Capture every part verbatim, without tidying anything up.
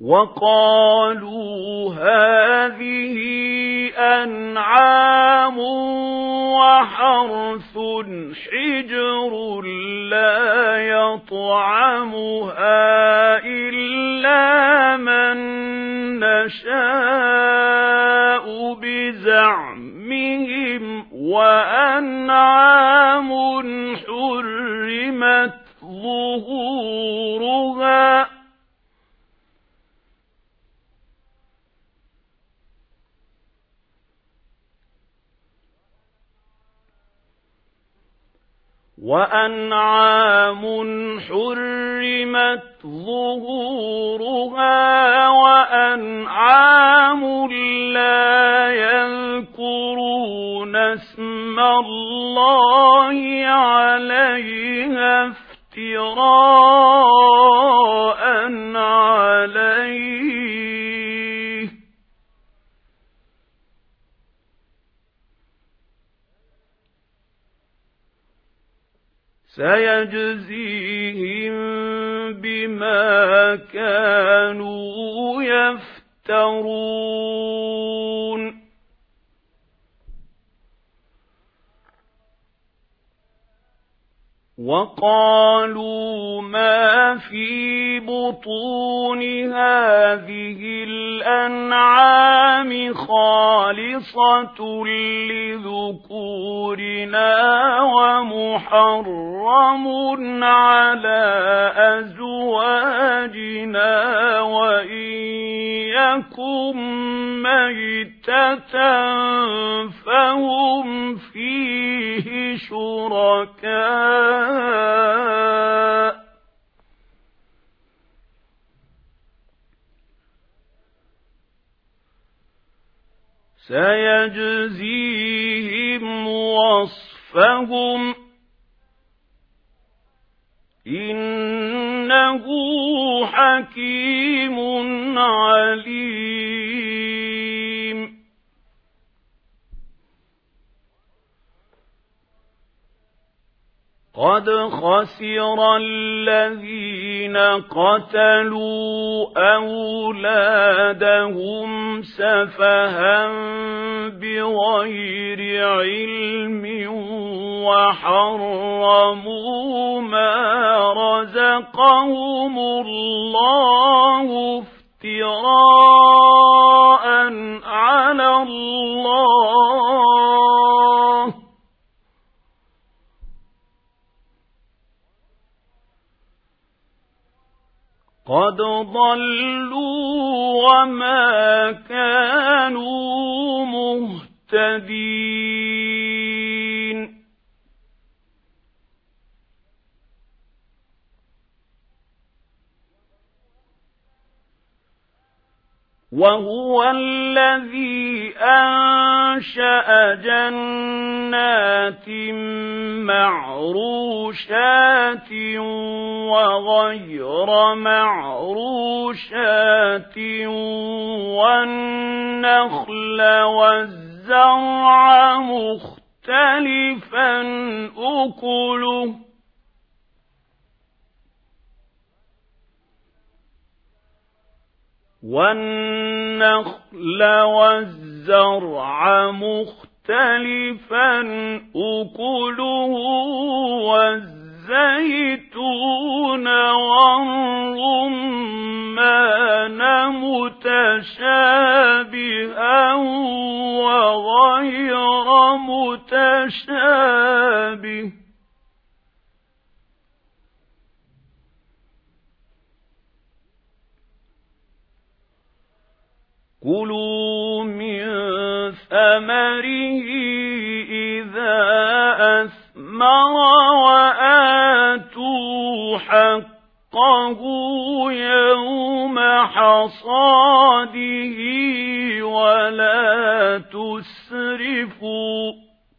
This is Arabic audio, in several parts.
وقالوا هذه أنعام وحرث حجر لا يطعمها إلا من نشاء بزعمهم وأنعام حرمت ظهورها وأنعام حرمت ظهورها وأنعام لا يذكرون اسم الله عليها افتراء عليه سيجزيهم بما كانوا يفترون وقالوا ما في بطون هذه الأنعام خالصة لذكورنا ومحرم على أزواجنا وإن يكن ميتة فهم فيه شركاء سيجزيهم وصفهم إنه حكيم عليم قد خسر الذين قتلوا أولادهم سفها بغير علم وحرموا ما رزقهم الله افتراء على الله قد ضلوا وما كانوا مهتدين وهو الذي أنشأ جنات معروشات وغير معروشات والنخل والزرع مختلفا أكله والنخل والزرع مختلفا أكله والزيتون والرمان متشابها وغير متشابه كلوا من ثمره إذا أثمر وآتوا حقه يوم حصاده ولا تسرفوا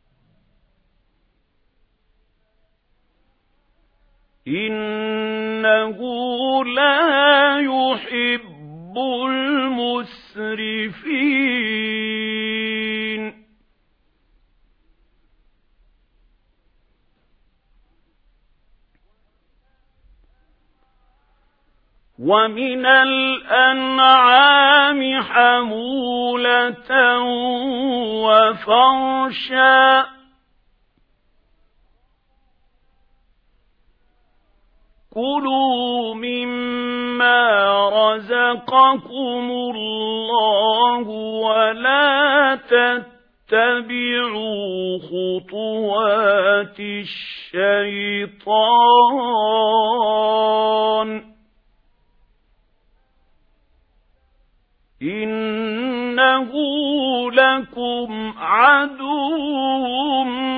إنه لا يحب المسرفين ومن الأنعام حمولة وفرشا كلوا مما رزقكم الله ولا تتبعوا خطوات الشيطان إنه لكم عدو